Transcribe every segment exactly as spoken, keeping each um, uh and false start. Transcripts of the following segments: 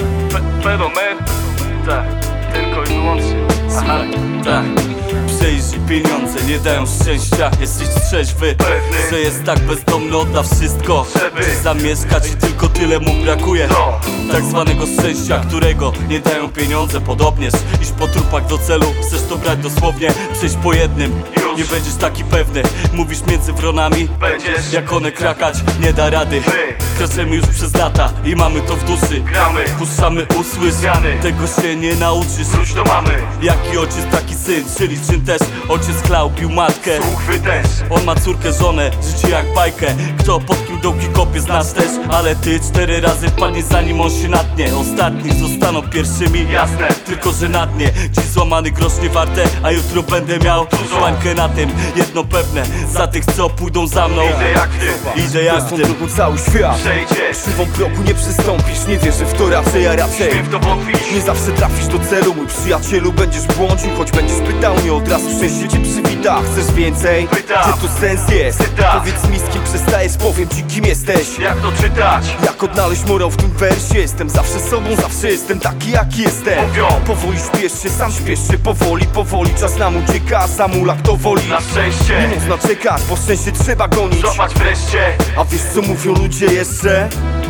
Fenomen, tak, tylko i wyłącznie. Aha, tak. Przejrzyj, pieniądze nie dają szczęścia. Jesteś trzeźwy, Pewny, że jest tak bezdomny, odda wszystko, żeby chcesz zamieszkać i tylko tyle mu brakuje. to Tak zwanego szczęścia, którego nie dają pieniądze. Podobnież, iść po trupach do celu, chcesz to brać dosłownie, przejść po jednym. Już. Nie będziesz taki pewny, mówisz między wronami, będziesz jak one krakać, nie da rady. My. Kraczemy już przez lata i mamy to w duszy. gramy, Puszczamy, usłysz, Zmiany. tego się nie nauczysz. wróć do mamy, Jaki ojciec, taki syn, czyli czyn też. Ojciec klał, bił matkę, uchwy też. on ma córkę, żonę, życie jak bajkę. Kto pod kim dołki kopie, znasz też. Ale ty cztery razy wpadniesz, zanim on się natnie. Ostatni zostaną pierwszymi, Jasne, tylko że na dnie. Dziś złamany grosz nie warte, a jutro będę miał dużo łańkę na tym. Jedno pewne, za tych co pójdą za mną. idę jak ty, Idę jak Tą ty. drogą cały świat. przejdziesz, Krzywą kroku nie przystąpisz, nie wierzę w to raczej, a raczej śmiem w to wątpić. nie zawsze trafisz do celu, mój przyjacielu. Będziesz błądził, choć będziesz pytał, nie od razu szczęście cię przywita. Chcesz więcej? Pytam. Czy to sens jest? Pytam. Powiedz mi, z kim przestajesz, powiem ci, kim jesteś. Jak to czytać? Jak odnaleźć morał w tym wersie? Jestem zawsze sobą, zawsze jestem taki, jaki jestem. Mówią. Powoli śpiesz się, sam śpiesz się, powoli, powoli. Czas nam ucieka, a sam ulak to woli. Na szczęście, Nie można czekać, bo szczęście trzeba gonić. złapać wreszcie. A wiesz co mówią ludzie jeszcze?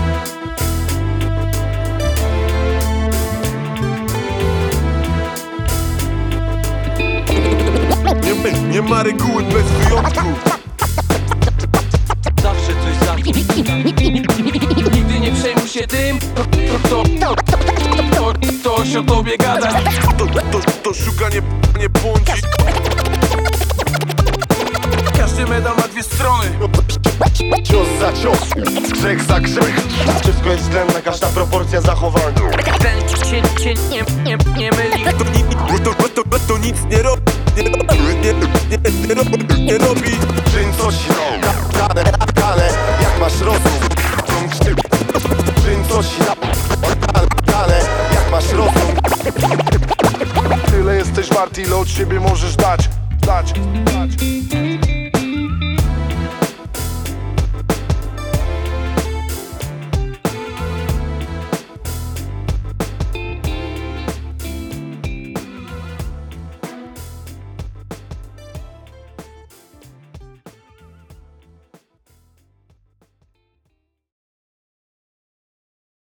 Nie, nie ma reguły bez wyjątku. Zawsze coś za Nigdy nie przejmuj się tym, to, to, to, to, to, to się o tobie gada. To, to, to szuka nie, nie błądzi. Każdy medal ma dwie strony. Cios za cios, grzech za grzech. Wszystko jest względna, każda proporcja zachowania. Ten cię, cię nie, nie, nie myli. To, ni- to, to, to, to nic nie robi. Nie, nie, nie, nie, nie, robi, nie robi. Czyń coś, kale, kale, jak masz rozum. Czyń coś, kale, kale, jak masz rozum. Tyle jesteś wart, ile od siebie możesz dać, dać, dać.